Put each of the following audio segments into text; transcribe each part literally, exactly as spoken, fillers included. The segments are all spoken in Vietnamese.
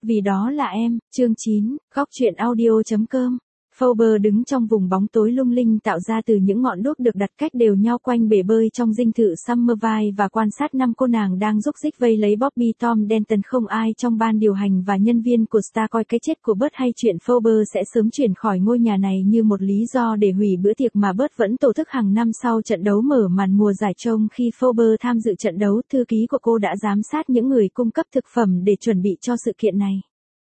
Vì đó là em, chương chín, góc truyện audio chấm com. Phoebe đứng trong vùng bóng tối lung linh tạo ra từ những ngọn đuốc được đặt cách đều nhau quanh bể bơi trong dinh thự Summerville và quan sát năm cô nàng đang rúc rích vây lấy Bobby Tom Denton. Không ai trong ban điều hành và nhân viên của Star coi cái chết của Bert hay chuyện Phoebe sẽ sớm chuyển khỏi ngôi nhà này như một lý do để hủy bữa tiệc mà Bert vẫn tổ chức hàng năm sau trận đấu mở màn mùa giải. Trong khi Phoebe tham dự trận đấu, thư ký của cô đã giám sát những người cung cấp thực phẩm để chuẩn bị cho sự kiện này.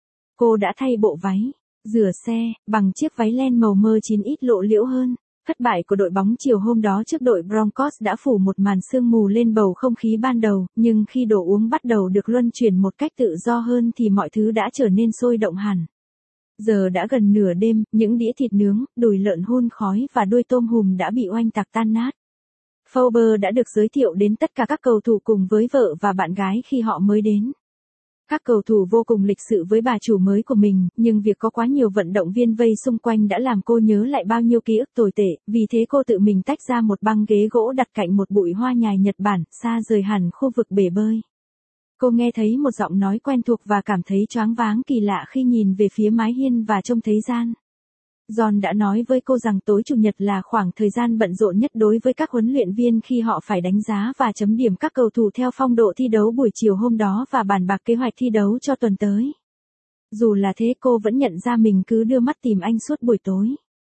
Cô đã thay bộ váy, rửa xe, bằng chiếc váy len màu mơ chín ít lộ liễu hơn. Thất bại của đội bóng chiều hôm đó trước đội Broncos đã phủ một màn sương mù lên bầu không khí ban đầu, nhưng khi đồ uống bắt đầu được luân chuyển một cách tự do hơn thì mọi thứ đã trở nên sôi động hẳn. Giờ đã gần nửa đêm, những đĩa thịt nướng, đùi lợn hun khói và đuôi tôm hùm đã bị oanh tạc tan nát. Phoebe đã được giới thiệu đến tất cả các cầu thủ cùng với vợ và bạn gái khi họ mới đến. Các cầu thủ vô cùng lịch sự với bà chủ mới của mình, nhưng việc có quá nhiều vận động viên vây xung quanh đã làm cô nhớ lại bao nhiêu ký ức tồi tệ, vì thế cô tự mình tách ra một băng ghế gỗ đặt cạnh một bụi hoa nhài Nhật Bản, xa rời hẳn khu vực bể bơi. Cô nghe thấy một giọng nói quen thuộc và cảm thấy choáng váng kỳ lạ khi nhìn về phía mái hiên và trông thấy Jan. John đã nói với cô rằng tối Chủ nhật là khoảng thời gian bận rộn nhất đối với các huấn luyện viên khi họ phải đánh giá và chấm điểm các cầu thủ theo phong độ thi đấu buổi chiều hôm đó và bàn bạc kế hoạch thi đấu cho tuần tới. Dù là thế, cô vẫn nhận ra mình cứ đưa mắt tìm anh suốt buổi tối.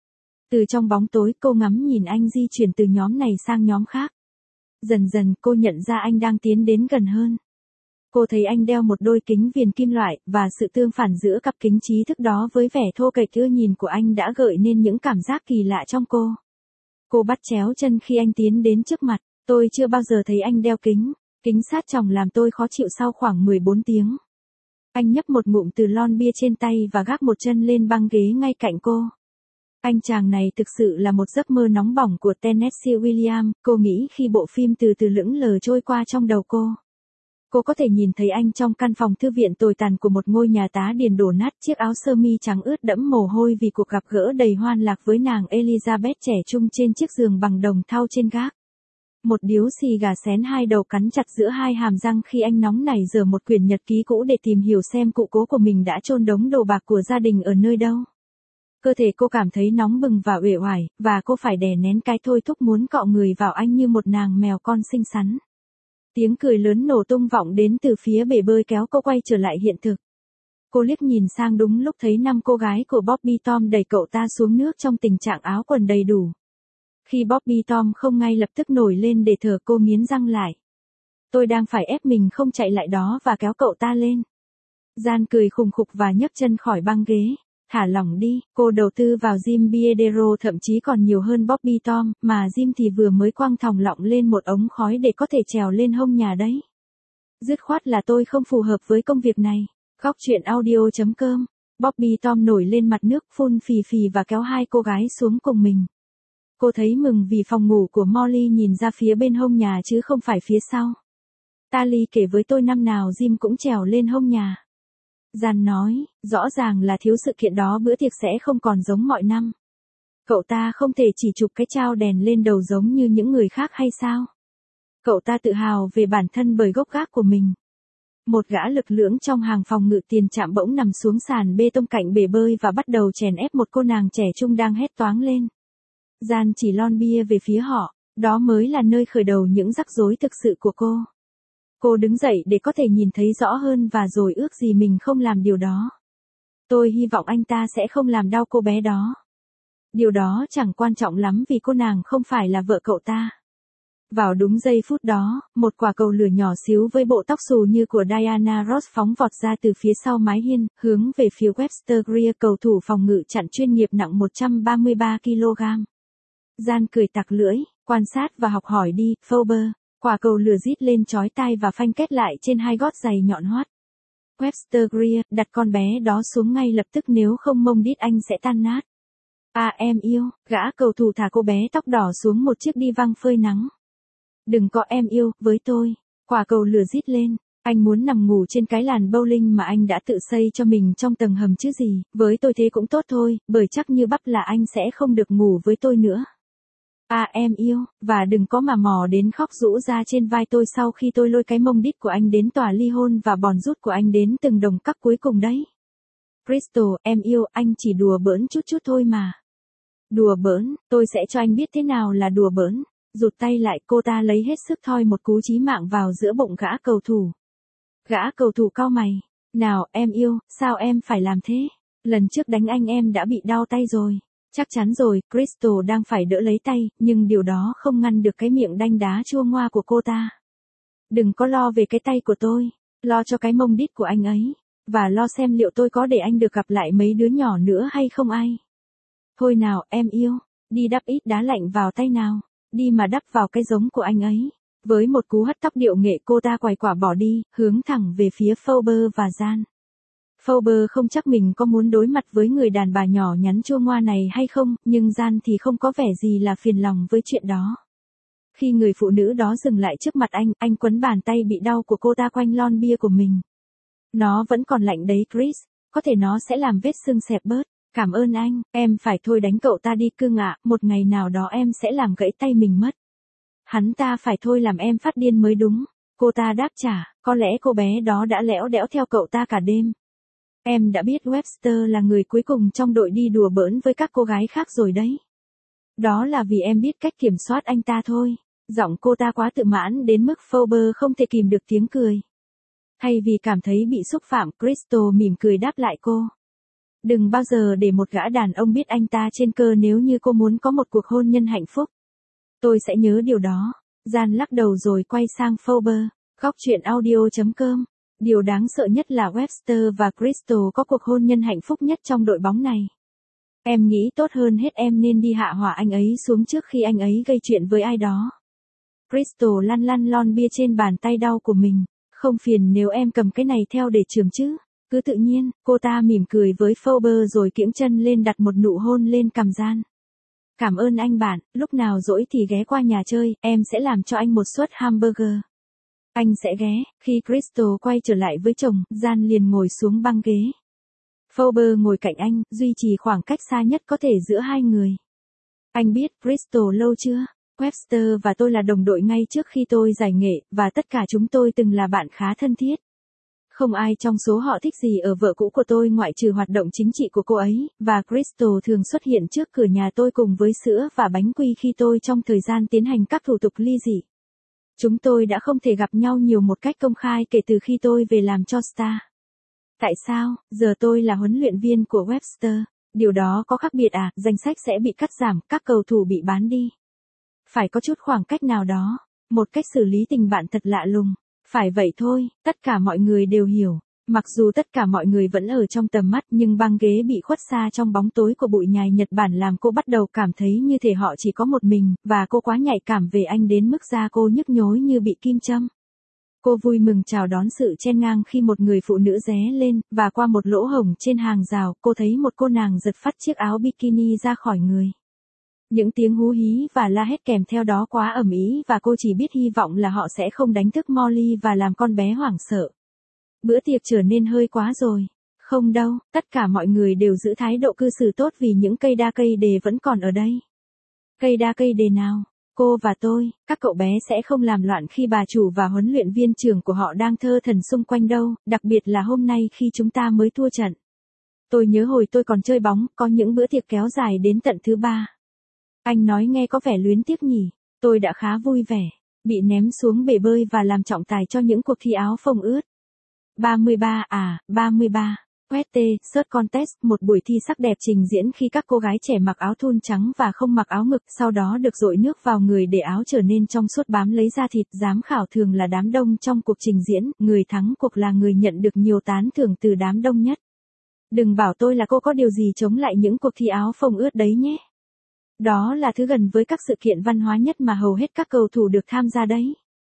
Từ trong bóng tối, cô ngắm nhìn anh di chuyển từ nhóm này sang nhóm khác. Dần dần cô nhận ra anh đang tiến đến gần hơn. Cô thấy anh đeo một đôi kính viền kim loại, và sự tương phản giữa cặp kính trí thức đó với vẻ thô kệch ưa nhìn của anh đã gợi nên những cảm giác kỳ lạ trong cô. Cô bắt chéo chân khi anh tiến đến trước mặt. Tôi chưa bao giờ thấy anh đeo kính. Kính sát tròng làm tôi khó chịu sau khoảng mười bốn tiếng. Anh nhấp một ngụm từ lon bia trên tay và gác một chân lên băng ghế ngay cạnh cô. Anh chàng này thực sự là một giấc mơ nóng bỏng của Tennessee Williams, cô nghĩ khi bộ phim từ từ lững lờ trôi qua trong đầu cô. Cô có thể nhìn thấy anh trong căn phòng thư viện tồi tàn của một ngôi nhà tá điền đổ nát, chiếc áo sơ mi trắng ướt đẫm mồ hôi vì cuộc gặp gỡ đầy hoan lạc với nàng Elizabeth trẻ trung trên chiếc giường bằng đồng thau trên gác. Một điếu xì gà xén hai đầu cắn chặt giữa hai hàm răng khi anh nóng nảy giở một quyển nhật ký cũ để tìm hiểu xem cụ cố của mình đã chôn đống đồ bạc của gia đình ở nơi đâu. Cơ thể cô cảm thấy nóng bừng và uể oải, và cô phải đè nén cái thôi thúc muốn cọ người vào anh như một nàng mèo con xinh xắn. Tiếng cười lớn nổ tung vọng đến từ phía bể bơi kéo cô quay trở lại hiện thực. Cô liếc nhìn sang đúng lúc thấy năm cô gái của Bobby Tom đẩy cậu ta xuống nước trong tình trạng áo quần đầy đủ. Khi Bobby Tom không ngay lập tức nổi lên để thở, cô nghiến răng lại. Tôi đang phải ép mình không chạy lại đó và kéo cậu ta lên. Jan cười khùng khục và nhấc chân khỏi băng ghế. Thả lỏng đi, cô đầu tư vào Jim Biedero thậm chí còn nhiều hơn Bobby Tom, mà Jim thì vừa mới quăng thòng lọng lên một ống khói để có thể trèo lên hông nhà đấy. Dứt khoát là tôi không phù hợp với công việc này. Góc truyện audio chấm com. Bobby Tom nổi lên mặt nước, phun phì phì và kéo hai cô gái xuống cùng mình. Cô thấy mừng vì phòng ngủ của Molly nhìn ra phía bên hông nhà chứ không phải phía sau. Tali kể với tôi năm nào Jim cũng trèo lên hông nhà. Jan nói, rõ ràng là thiếu sự kiện đó bữa tiệc sẽ không còn giống mọi năm. Cậu ta không thể chỉ chụp cái trao đèn lên đầu giống như những người khác hay sao? Cậu ta tự hào về bản thân bởi gốc gác của mình. Một gã lực lưỡng trong hàng phòng ngự tiền trạm bỗng nằm xuống sàn bê tông cạnh bể bơi và bắt đầu chèn ép một cô nàng trẻ trung đang hét toáng lên. Jan chỉ lon bia về phía họ, đó mới là nơi khởi đầu những rắc rối thực sự của cô. Cô đứng dậy để có thể nhìn thấy rõ hơn và rồi ước gì mình không làm điều đó. Tôi hy vọng anh ta sẽ không làm đau cô bé đó. Điều đó chẳng quan trọng lắm vì cô nàng không phải là vợ cậu ta. Vào đúng giây phút đó, một quả cầu lửa nhỏ xíu với bộ tóc xù như của Diana Ross phóng vọt ra từ phía sau mái hiên, hướng về phía Webster Greer, cầu thủ phòng ngự chặn chuyên nghiệp nặng một trăm ba mươi ba ki lô gam. Jan cười tặc lưỡi, quan sát và học hỏi đi, Phoebe. Quả cầu lửa rít lên chói tai và phanh kết lại trên hai gót giày nhọn hoắt. Webster Greer, đặt con bé đó xuống ngay lập tức, nếu không mông đít anh sẽ tan nát. À em yêu, gã cầu thủ thả cô bé tóc đỏ xuống một chiếc đi văng phơi nắng. Đừng có em yêu, với tôi. Quả cầu lửa rít lên. Anh muốn nằm ngủ trên cái làn bowling mà anh đã tự xây cho mình trong tầng hầm chứ gì, với tôi thế cũng tốt thôi, bởi chắc như bắp là anh sẽ không được ngủ với tôi nữa. À em yêu, và đừng có mà mò đến khóc rũ ra trên vai tôi sau khi tôi lôi cái mông đít của anh đến tòa ly hôn và bòn rút của anh đến từng đồng cắc cuối cùng đấy. Crystal, em yêu, anh chỉ đùa bỡn chút chút thôi mà. Đùa bỡn, tôi sẽ cho anh biết thế nào là đùa bỡn. Rụt tay lại, cô ta lấy hết sức thoi một cú chí mạng vào giữa bụng gã cầu thủ. Gã cầu thủ cau mày. Nào, em yêu, sao em phải làm thế? Lần trước đánh anh em đã bị đau tay rồi. Chắc chắn rồi, Crystal đang phải đỡ lấy tay, nhưng điều đó không ngăn được cái miệng đanh đá chua ngoa của cô ta. Đừng có lo về cái tay của tôi, lo cho cái mông đít của anh ấy, và lo xem liệu tôi có để anh được gặp lại mấy đứa nhỏ nữa hay không ai. Thôi nào, em yêu, đi đắp ít đá lạnh vào tay nào, đi mà đắp vào cái giống của anh ấy. Với một cú hất tóc điệu nghệ cô ta quay quả bỏ đi, hướng thẳng về phía Phoebe và Jan. Phoebe không chắc mình có muốn đối mặt với người đàn bà nhỏ nhắn chua ngoa này hay không, nhưng Jan thì không có vẻ gì là phiền lòng với chuyện đó. Khi người phụ nữ đó dừng lại trước mặt anh, anh quấn bàn tay bị đau của cô ta quanh lon bia của mình. Nó vẫn còn lạnh đấy Chris, có thể nó sẽ làm vết sưng xẹp bớt. Cảm ơn anh, em phải thôi đánh cậu ta đi cưng ạ, một ngày nào đó em sẽ làm gãy tay mình mất. Hắn ta phải thôi làm em phát điên mới đúng. Cô ta đáp trả, có lẽ cô bé đó đã lẽo đẽo theo cậu ta cả đêm. Em đã biết Webster là người cuối cùng trong đội đi đùa bỡn với các cô gái khác rồi đấy. Đó là vì em biết cách kiểm soát anh ta thôi. Giọng cô ta quá tự mãn đến mức Phoebe không thể kìm được tiếng cười. Thay vì cảm thấy bị xúc phạm, Crystal mỉm cười đáp lại cô. Đừng bao giờ để một gã đàn ông biết anh ta trên cơ nếu như cô muốn có một cuộc hôn nhân hạnh phúc. Tôi sẽ nhớ điều đó. Jan lắc đầu rồi quay sang Phoebe. Góc truyện audio chấm com. Điều đáng sợ nhất là Webster và Crystal có cuộc hôn nhân hạnh phúc nhất trong đội bóng này. Em nghĩ tốt hơn hết em nên đi hạ hỏa anh ấy xuống trước khi anh ấy gây chuyện với ai đó. Crystal lăn lăn lon bia trên bàn tay đau của mình. Không phiền nếu em cầm cái này theo để trường chứ. Cứ tự nhiên, cô ta mỉm cười với Phoebe rồi kiễng chân lên đặt một nụ hôn lên cằm Jan. Cảm ơn anh bạn, lúc nào rỗi thì ghé qua nhà chơi, em sẽ làm cho anh một suất hamburger. Anh sẽ ghé. Khi Crystal quay trở lại với chồng, Jan liền ngồi xuống băng ghế. Phoebe ngồi cạnh anh, duy trì khoảng cách xa nhất có thể giữa hai người. Anh biết Crystal lâu chưa? Webster và tôi là đồng đội ngay trước khi tôi giải nghệ, và tất cả chúng tôi từng là bạn khá thân thiết. Không ai trong số họ thích gì ở vợ cũ của tôi ngoại trừ hoạt động chính trị của cô ấy, và Crystal thường xuất hiện trước cửa nhà tôi cùng với sữa và bánh quy khi tôi trong thời gian tiến hành các thủ tục ly dị. Chúng tôi đã không thể gặp nhau nhiều một cách công khai kể từ khi tôi về làm cho Star. Tại sao, giờ tôi là huấn luyện viên của Webster, điều đó có khác biệt à, danh sách sẽ bị cắt giảm, các cầu thủ bị bán đi. Phải có chút khoảng cách nào đó, một cách xử lý tình bạn thật lạ lùng. Phải vậy thôi, tất cả mọi người đều hiểu. Mặc dù tất cả mọi người vẫn ở trong tầm mắt nhưng băng ghế bị khuất xa trong bóng tối của bụi nhài Nhật Bản làm cô bắt đầu cảm thấy như thể họ chỉ có một mình, và cô quá nhạy cảm về anh đến mức da cô nhức nhối như bị kim châm. Cô vui mừng chào đón sự chen ngang khi một người phụ nữ ré lên, và qua một lỗ hổng trên hàng rào, cô thấy một cô nàng giật phắt chiếc áo bikini ra khỏi người. Những tiếng hú hí và la hét kèm theo đó quá ầm ĩ và cô chỉ biết hy vọng là họ sẽ không đánh thức Molly và làm con bé hoảng sợ. Bữa tiệc trở nên hơi quá rồi. Không đâu, tất cả mọi người đều giữ thái độ cư xử tốt vì những cây đa cây đề vẫn còn ở đây. Cây đa cây đề nào? Cô và tôi, các cậu bé sẽ không làm loạn khi bà chủ và huấn luyện viên trưởng của họ đang thơ thẩn xung quanh đâu, đặc biệt là hôm nay khi chúng ta mới thua trận. Tôi nhớ hồi tôi còn chơi bóng, có những bữa tiệc kéo dài đến tận thứ ba. Anh nói nghe có vẻ luyến tiếc nhỉ, tôi đã khá vui vẻ, bị ném xuống bể bơi và làm trọng tài cho những cuộc thi áo phông ướt. ba mươi ba à, ba mươi ba. Quét T, Shirt Contest, một buổi thi sắc đẹp trình diễn khi các cô gái trẻ mặc áo thun trắng và không mặc áo ngực, sau đó được dội nước vào người để áo trở nên trong suốt bám lấy da thịt. Giám khảo thường là đám đông trong cuộc trình diễn, người thắng cuộc là người nhận được nhiều tán thưởng từ đám đông nhất. Đừng bảo tôi là cô có điều gì chống lại những cuộc thi áo phông ướt đấy nhé. Đó là thứ gần với các sự kiện văn hóa nhất mà hầu hết các cầu thủ được tham gia đấy.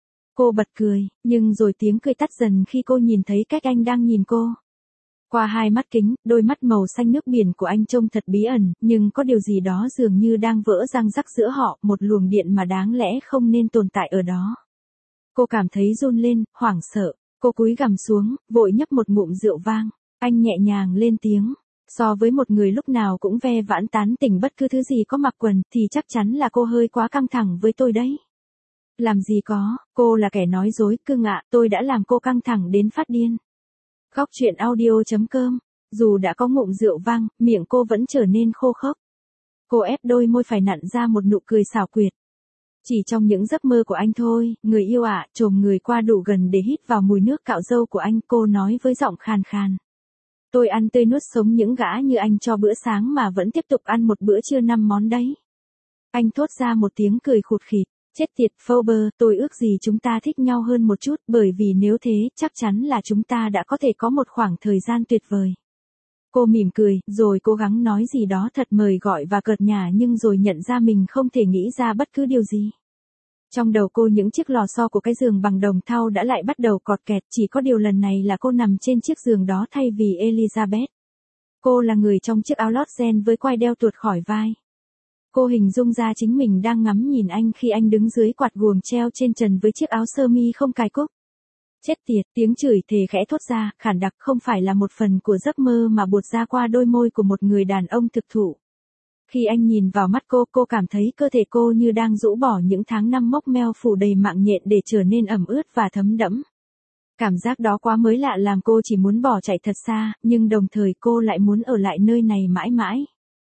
Cô bật cười, nhưng rồi tiếng cười tắt dần khi cô nhìn thấy cách anh đang nhìn cô. Qua hai mắt kính, đôi mắt màu xanh nước biển của anh trông thật bí ẩn, nhưng có điều gì đó dường như đang vỡ răng rắc giữa họ, một luồng điện mà đáng lẽ không nên tồn tại ở đó. Cô cảm thấy run lên, hoảng sợ, cô cúi gằm xuống, vội nhấp một ngụm rượu vang. Anh nhẹ nhàng lên tiếng. So với một người lúc nào cũng ve vãn tán tỉnh bất cứ thứ gì có mặc quần thì chắc chắn là cô hơi quá căng thẳng với tôi đấy. Làm gì có, cô là kẻ nói dối, cưng ạ, tôi đã làm cô căng thẳng đến phát điên. Góc truyện audio.com. Dù đã có ngụm rượu vang, miệng cô vẫn trở nên khô khốc. Cô ép đôi môi phải nặn ra một nụ cười xảo quyệt. Chỉ trong những giấc mơ của anh thôi, người yêu ạ, chồm người qua đủ gần để hít vào mùi nước cạo râu của anh, cô nói với giọng khàn khàn. Tôi ăn tươi nuốt sống những gã như anh cho bữa sáng mà vẫn tiếp tục ăn một bữa trưa năm món đấy. Anh thốt ra một tiếng cười khụt khịt. Chết tiệt, Phoebe, tôi ước gì chúng ta thích nhau hơn một chút, bởi vì nếu thế, chắc chắn là chúng ta đã có thể có một khoảng thời gian tuyệt vời. Cô mỉm cười, rồi cố gắng nói gì đó thật mời gọi và cợt nhả nhưng rồi nhận ra mình không thể nghĩ ra bất cứ điều gì. Trong đầu cô những chiếc lò xo của cái giường bằng đồng thau đã lại bắt đầu cọt kẹt, chỉ có điều lần này là cô nằm trên chiếc giường đó thay vì Elizabeth. Cô là người trong chiếc áo lót ren với quai đeo tuột khỏi vai. Cô hình dung ra chính mình đang ngắm nhìn anh khi anh đứng dưới quạt guồng treo trên trần với chiếc áo sơ mi không cài cúc. Chết tiệt, tiếng chửi thề khẽ thốt ra, khản đặc không phải là một phần của giấc mơ mà buột ra qua đôi môi của một người đàn ông thực thụ. Khi anh nhìn vào mắt cô, cô cảm thấy cơ thể cô như đang rũ bỏ những tháng năm mốc meo phủ đầy mạng nhện để trở nên ẩm ướt và thấm đẫm. Cảm giác đó quá mới lạ làm cô chỉ muốn bỏ chạy thật xa, nhưng đồng thời cô lại muốn ở lại nơi này mãi mãi.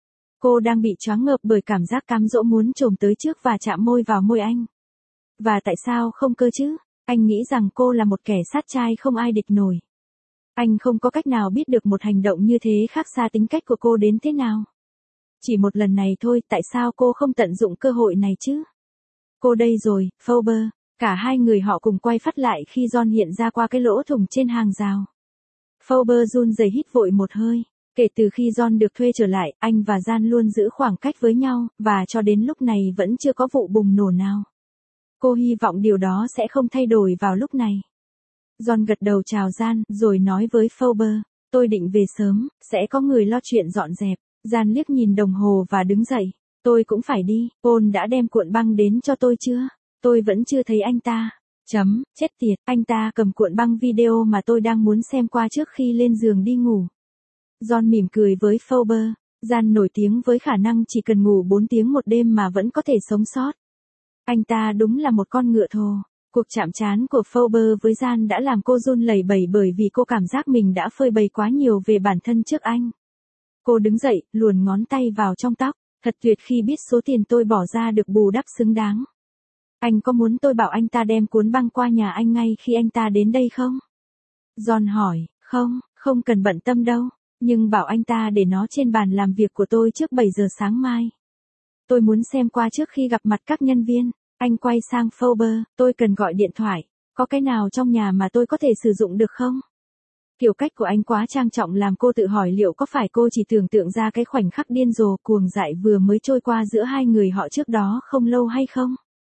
Cô đang bị choáng ngợp bởi cảm giác cám dỗ muốn chồm tới trước và chạm môi vào môi anh. Và tại sao không cơ chứ? Anh nghĩ rằng cô là một kẻ sát trai không ai địch nổi. Anh không có cách nào biết được một hành động như thế khác xa tính cách của cô đến thế nào. Chỉ một lần này thôi, tại sao cô không tận dụng cơ hội này chứ? Cô đây rồi, Phoebe. Cả hai người họ cùng quay phát lại khi John hiện ra qua cái lỗ thủng trên hàng rào. Phoebe run rẩy hít vội một hơi. Kể từ khi John được thuê trở lại, anh và Jan luôn giữ khoảng cách với nhau, và cho đến lúc này vẫn chưa có vụ bùng nổ nào. Cô hy vọng điều đó sẽ không thay đổi vào lúc này. John gật đầu chào Jan, rồi nói với Phoebe, tôi định về sớm, sẽ có người lo chuyện dọn dẹp. Jan liếc nhìn đồng hồ và đứng dậy. Tôi cũng phải đi, Paul đã đem cuộn băng đến cho tôi chưa? Tôi vẫn chưa thấy anh ta. Chấm, chết tiệt, anh ta cầm cuộn băng video mà tôi đang muốn xem qua trước khi lên giường đi ngủ. John mỉm cười với Phoebe. Jan nổi tiếng với khả năng chỉ cần ngủ bốn tiếng một đêm mà vẫn có thể sống sót. Anh ta đúng là một con ngựa thồ. Cuộc chạm trán của Phoebe với Jan đã làm cô run lẩy bẩy bởi vì cô cảm giác mình đã phơi bày quá nhiều về bản thân trước anh. Cô đứng dậy, luồn ngón tay vào trong tóc. Thật tuyệt khi biết số tiền tôi bỏ ra được bù đắp xứng đáng. Anh có muốn tôi bảo anh ta đem cuốn băng qua nhà anh ngay khi anh ta đến đây không? John hỏi, không, không cần bận tâm đâu. Nhưng bảo anh ta để nó trên bàn làm việc của tôi trước bảy giờ sáng mai. Tôi muốn xem qua trước khi gặp mặt các nhân viên. Anh quay sang Phoebe, tôi cần gọi điện thoại. Có cái nào trong nhà mà tôi có thể sử dụng được không? Kiểu cách của anh quá trang trọng làm cô tự hỏi liệu có phải cô chỉ tưởng tượng ra cái khoảnh khắc điên rồ cuồng dại vừa mới trôi qua giữa hai người họ trước đó không lâu hay không?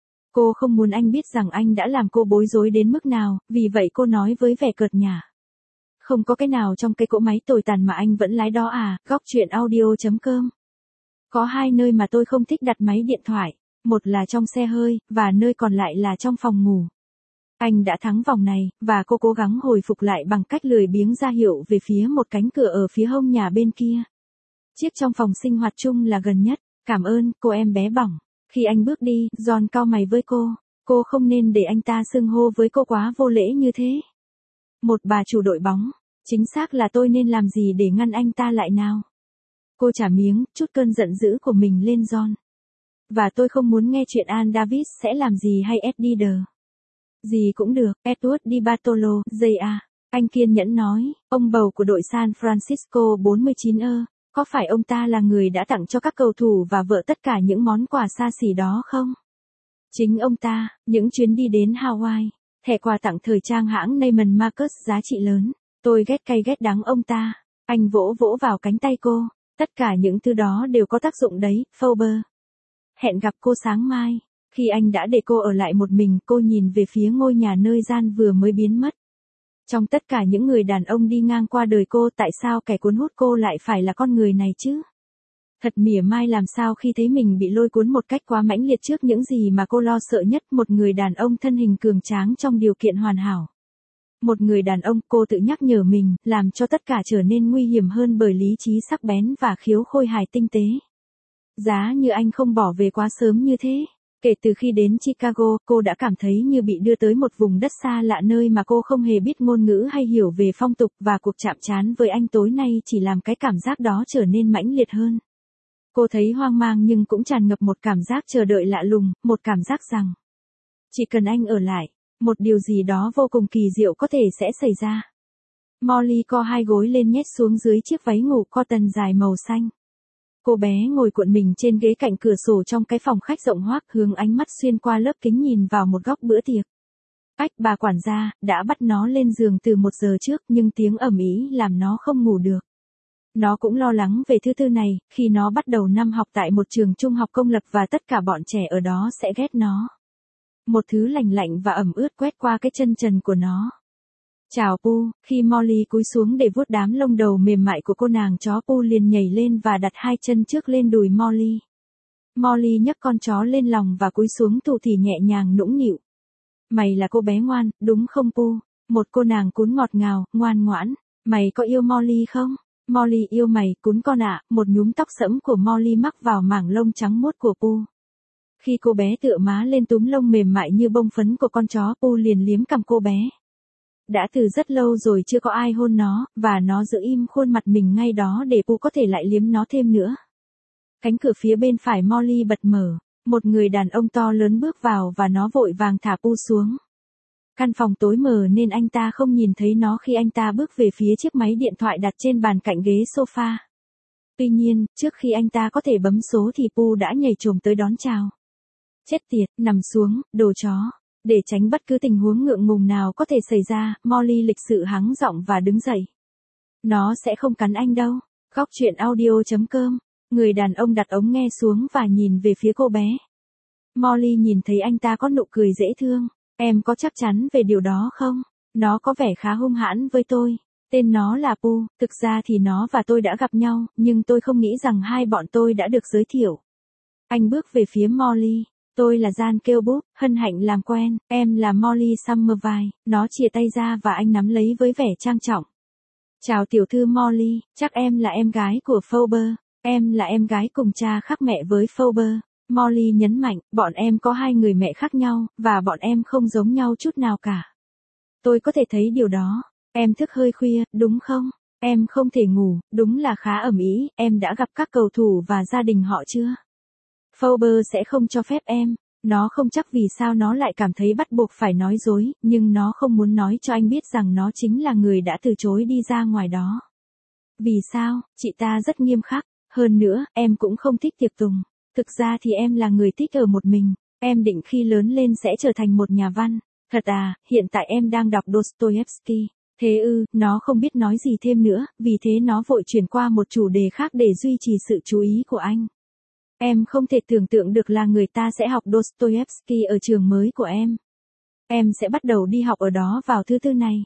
Cô không muốn anh biết rằng anh đã làm cô bối rối đến mức nào, vì vậy cô nói với vẻ cợt nhả. Không có cái nào trong cái cỗ máy tồi tàn mà anh vẫn lái đó à, góc truyện audio.com. Có hai nơi mà tôi không thích đặt máy điện thoại, một là trong xe hơi, và nơi còn lại là trong phòng ngủ. Anh đã thắng vòng này, và cô cố gắng hồi phục lại bằng cách lười biếng ra hiệu về phía một cánh cửa ở phía hông nhà bên kia. Chiếc trong phòng sinh hoạt chung là gần nhất, cảm ơn, cô em bé bỏng. Khi anh bước đi, John cau mày với cô, cô không nên để anh ta xưng hô với cô quá vô lễ như thế. Một bà chủ đội bóng, chính xác là tôi nên làm gì để ngăn anh ta lại nào? Cô trả miếng, chút cơn giận dữ của mình lên John. Và tôi không muốn nghe chuyện Ann Davis sẽ làm gì hay Eddie Đờ. Gì cũng được, Edward Di Bartolo, J A. Anh kiên nhẫn nói, ông bầu của đội San Francisco bốn mươi chín ơ, có phải ông ta là người đã tặng cho các cầu thủ và vợ tất cả những món quà xa xỉ đó không? Chính ông ta, những chuyến đi đến Hawaii, thẻ quà tặng thời trang hãng Neiman Marcus giá trị lớn. Tôi ghét cay ghét đắng ông ta. Anh vỗ vỗ vào cánh tay cô. Tất cả những thứ đó đều có tác dụng đấy, Phoebe. Hẹn gặp cô sáng mai. Khi anh đã để cô ở lại một mình, cô nhìn về phía ngôi nhà nơi Jan vừa mới biến mất. Trong tất cả những người đàn ông đi ngang qua đời cô, tại sao kẻ cuốn hút cô lại phải là con người này chứ? Thật mỉa mai làm sao khi thấy mình bị lôi cuốn một cách quá mãnh liệt trước những gì mà cô lo sợ nhất, một người đàn ông thân hình cường tráng trong điều kiện hoàn hảo. Một người đàn ông, cô tự nhắc nhở mình, làm cho tất cả trở nên nguy hiểm hơn bởi lý trí sắc bén và khiếu khôi hài tinh tế. Giá như anh không bỏ về quá sớm như thế. Kể từ khi đến Chicago, cô đã cảm thấy như bị đưa tới một vùng đất xa lạ nơi mà cô không hề biết ngôn ngữ hay hiểu về phong tục, và cuộc chạm trán với anh tối nay chỉ làm cái cảm giác đó trở nên mãnh liệt hơn. Cô thấy hoang mang nhưng cũng tràn ngập một cảm giác chờ đợi lạ lùng, một cảm giác rằng chỉ cần anh ở lại, một điều gì đó vô cùng kỳ diệu có thể sẽ xảy ra. Molly co hai gối lên nhét xuống dưới chiếc váy ngủ cotton dài màu xanh. Cô bé ngồi cuộn mình trên ghế cạnh cửa sổ trong cái phòng khách rộng hoác, hướng ánh mắt xuyên qua lớp kính nhìn vào một góc bữa tiệc. Ách, bà quản gia đã bắt nó lên giường từ một giờ trước, nhưng tiếng ầm ĩ làm nó không ngủ được. Nó cũng lo lắng về thứ tư này, khi nó bắt đầu năm học tại một trường trung học công lập và tất cả bọn trẻ ở đó sẽ ghét nó. Một thứ lành lạnh và ẩm ướt quét qua cái chân trần của nó. Chào Pu, khi Molly cúi xuống để vuốt đám lông đầu mềm mại của cô, nàng chó Pu liền nhảy lên và đặt hai chân trước lên đùi Molly. Molly nhấc con chó lên lòng và cúi xuống thủ thỉ nhẹ nhàng nũng nịu. Mày là cô bé ngoan, đúng không Pu? Một cô nàng cún ngọt ngào, ngoan ngoãn. Mày có yêu Molly không? Molly yêu mày, cún con ạ. Một nhúm tóc sẫm của Molly mắc vào mảng lông trắng muốt của Pu. Khi cô bé tựa má lên túm lông mềm mại như bông phấn của con chó, Pu liền liếm cằm cô bé. Đã từ rất lâu rồi chưa có ai hôn nó, và nó giữ im khuôn mặt mình ngay đó để Pu có thể lại liếm nó thêm nữa. Cánh cửa phía bên phải Molly bật mở, một người đàn ông to lớn bước vào và nó vội vàng thả Pu xuống. Căn phòng tối mờ nên anh ta không nhìn thấy nó khi anh ta bước về phía chiếc máy điện thoại đặt trên bàn cạnh ghế sofa. Tuy nhiên, trước khi anh ta có thể bấm số thì Pu đã nhảy chồm tới đón chào. Chết tiệt, nằm xuống, đồ chó. Để tránh bất cứ tình huống ngượng ngùng nào có thể xảy ra, Molly lịch sự hắng giọng và đứng dậy. Nó sẽ không cắn anh đâu. Góc chuyện audio chấm com. Người đàn ông đặt ống nghe xuống và nhìn về phía cô bé. Molly nhìn thấy anh ta có nụ cười dễ thương. Em có chắc chắn về điều đó không? Nó có vẻ khá hung hãn với tôi. Tên nó là Pu, thực ra thì nó và tôi đã gặp nhau, nhưng tôi không nghĩ rằng hai bọn tôi đã được giới thiệu. Anh bước về phía Molly. Tôi là Jan Kilbub, hân hạnh làm quen, em là Molly Summerville. Nó chìa tay ra và anh nắm lấy với vẻ trang trọng. Chào tiểu thư Molly, chắc em là em gái của Fowler. Em là em gái cùng cha khác mẹ với Fowler. Molly nhấn mạnh, bọn em có hai người mẹ khác nhau, và bọn em không giống nhau chút nào cả. Tôi có thể thấy điều đó. Em thức hơi khuya, đúng không? Em không thể ngủ, đúng là khá ầm ĩ. Em đã gặp các cầu thủ và gia đình họ chưa? Fowler sẽ không cho phép em. Nó không chắc vì sao nó lại cảm thấy bắt buộc phải nói dối, nhưng nó không muốn nói cho anh biết rằng nó chính là người đã từ chối đi ra ngoài đó. Vì sao? Chị ta rất nghiêm khắc. Hơn nữa, em cũng không thích tiệc tùng. Thực ra thì em là người thích ở một mình. Em định khi lớn lên sẽ trở thành một nhà văn. Thật à, hiện tại em đang đọc Dostoevsky. Thế ư, nó không biết nói gì thêm nữa, vì thế nó vội chuyển qua một chủ đề khác để duy trì sự chú ý của anh. Em không thể tưởng tượng được là người ta sẽ học Dostoevsky ở trường mới của em. Em sẽ bắt đầu đi học ở đó vào thứ tư này.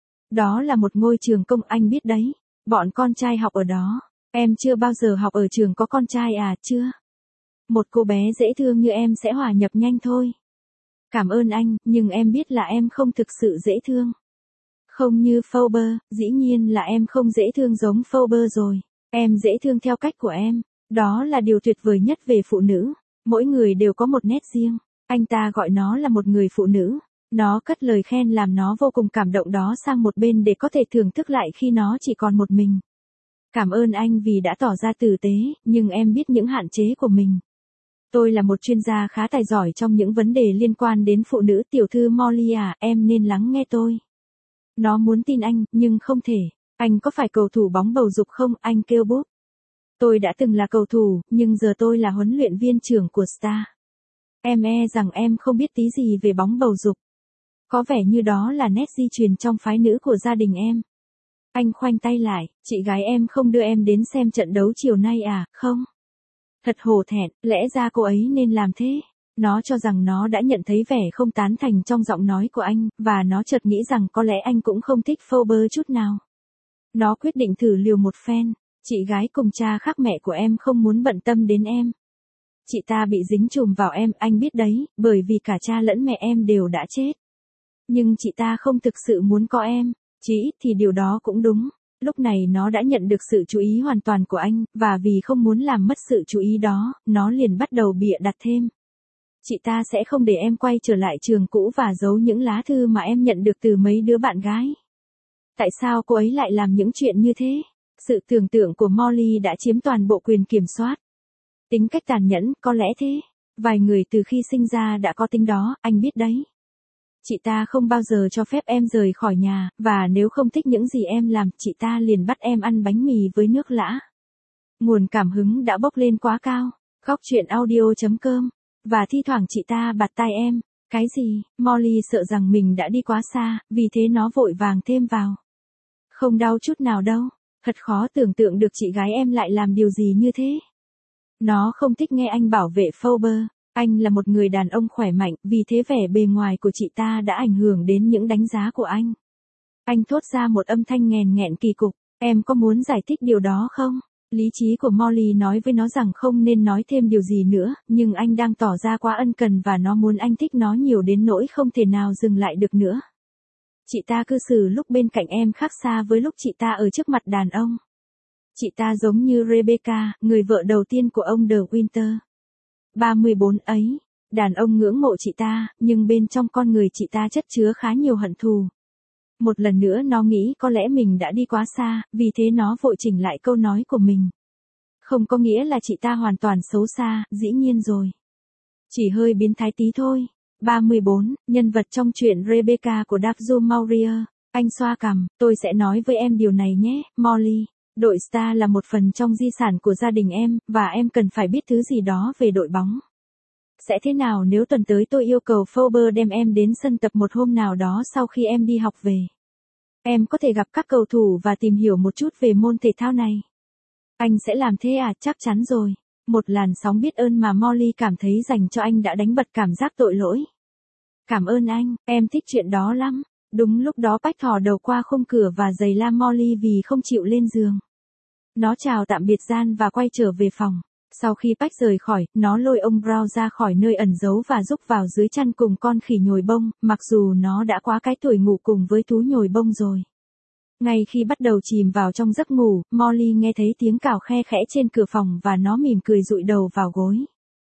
Đó là một ngôi trường công, anh biết đấy. Bọn con trai học ở đó. Em chưa bao giờ học ở trường có con trai à, chưa? Một cô bé dễ thương như em sẽ hòa nhập nhanh thôi. Cảm ơn anh, nhưng em biết là em không thực sự dễ thương. Không như Fowler, dĩ nhiên là em không dễ thương giống Fowler rồi. Em dễ thương theo cách của em. Đó là điều tuyệt vời nhất về phụ nữ. Mỗi người đều có một nét riêng. Anh ta gọi nó là một người phụ nữ. Nó cất lời khen làm nó vô cùng cảm động đó sang một bên để có thể thưởng thức lại khi nó chỉ còn một mình. Cảm ơn anh vì đã tỏ ra tử tế, nhưng em biết những hạn chế của mình. Tôi là một chuyên gia khá tài giỏi trong những vấn đề liên quan đến phụ nữ. Tiểu thư Molly à, em nên lắng nghe tôi. Nó muốn tin anh, nhưng không thể. Anh có phải cầu thủ bóng bầu dục không, anh Kilbub? Tôi đã từng là cầu thủ, nhưng giờ tôi là huấn luyện viên trưởng của Star. Em e rằng em không biết tí gì về bóng bầu dục. Có vẻ như đó là nét di truyền trong phái nữ của gia đình em. Anh khoanh tay lại, chị gái em không đưa em đến xem trận đấu chiều nay à, không? Thật hổ thẹn, lẽ ra cô ấy nên làm thế. Nó cho rằng nó đã nhận thấy vẻ không tán thành trong giọng nói của anh, và nó chợt nghĩ rằng có lẽ anh cũng không thích Fowler chút nào. Nó quyết định thử liều một phen. Chị gái cùng cha khác mẹ của em không muốn bận tâm đến em. Chị ta bị dính chùm vào em, anh biết đấy, bởi vì cả cha lẫn mẹ em đều đã chết. Nhưng chị ta không thực sự muốn có em, chí ít thì điều đó cũng đúng. Lúc này nó đã nhận được sự chú ý hoàn toàn của anh, và vì không muốn làm mất sự chú ý đó, nó liền bắt đầu bịa đặt thêm. Chị ta sẽ không để em quay trở lại trường cũ và giấu những lá thư mà em nhận được từ mấy đứa bạn gái. Tại sao cô ấy lại làm những chuyện như thế? Sự tưởng tượng của Molly đã chiếm toàn bộ quyền kiểm soát. Tính cách tàn nhẫn, có lẽ thế. Vài người từ khi sinh ra đã có tính đó, anh biết đấy. Chị ta không bao giờ cho phép em rời khỏi nhà, và nếu không thích những gì em làm, chị ta liền bắt em ăn bánh mì với nước lã. Nguồn cảm hứng đã bốc lên quá cao. Góc truyện audio chấm com. Và thi thoảng chị ta bạt tai em. Cái gì? Molly sợ rằng mình đã đi quá xa, vì thế nó vội vàng thêm vào. Không đau chút nào đâu. Thật khó tưởng tượng được chị gái em lại làm điều gì như thế. Nó không thích nghe anh bảo vệ Phoebe. Anh là một người đàn ông khỏe mạnh, vì thế vẻ bề ngoài của chị ta đã ảnh hưởng đến những đánh giá của anh. Anh thốt ra một âm thanh nghèn nghẹn kỳ cục. Em có muốn giải thích điều đó không? Lý trí của Molly nói với nó rằng không nên nói thêm điều gì nữa, nhưng anh đang tỏ ra quá ân cần và nó muốn anh thích nó nhiều đến nỗi không thể nào dừng lại được nữa. Chị ta cư xử lúc bên cạnh em khác xa với lúc chị ta ở trước mặt đàn ông. Chị ta giống như Rebecca, người vợ đầu tiên của ông De Winter. ba mươi bốn ấy, đàn ông ngưỡng mộ chị ta, nhưng bên trong con người chị ta chất chứa khá nhiều hận thù. Một lần nữa nó nghĩ có lẽ mình đã đi quá xa, vì thế nó vội chỉnh lại câu nói của mình. Không có nghĩa là chị ta hoàn toàn xấu xa, dĩ nhiên rồi. Chỉ hơi biến thái tí thôi. ba mươi bốn, nhân vật trong truyện Rebecca của Darjo Maurier. Anh xoa cằm, tôi sẽ nói với em điều này nhé, Molly. Đội Star là một phần trong di sản của gia đình em, và em cần phải biết thứ gì đó về đội bóng. Sẽ thế nào nếu tuần tới tôi yêu cầu Phoebe đem em đến sân tập một hôm nào đó sau khi em đi học về? Em có thể gặp các cầu thủ và tìm hiểu một chút về môn thể thao này. Anh sẽ làm thế à? Chắc chắn rồi. Một làn sóng biết ơn mà Molly cảm thấy dành cho anh đã đánh bật cảm giác tội lỗi. Cảm ơn anh, em thích chuyện đó lắm. Đúng lúc đó Pách thò đầu qua khung cửa và giày la Molly vì không chịu lên giường. Nó chào tạm biệt Gian và quay trở về phòng. Sau khi Pách rời khỏi, nó lôi ông Brown ra khỏi nơi ẩn giấu và rúc vào dưới chăn cùng con khỉ nhồi bông, mặc dù nó đã quá cái tuổi ngủ cùng với thú nhồi bông rồi. Ngay khi bắt đầu chìm vào trong giấc ngủ, Molly nghe thấy tiếng cào khe khẽ trên cửa phòng và nó mỉm cười dụi đầu vào gối.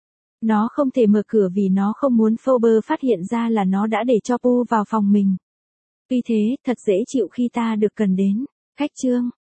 Nó không thể mở cửa vì nó không muốn Phoebe phát hiện ra là nó đã để cho Pooh vào phòng mình. Tuy thế, thật dễ chịu khi ta được cần đến. Khách chương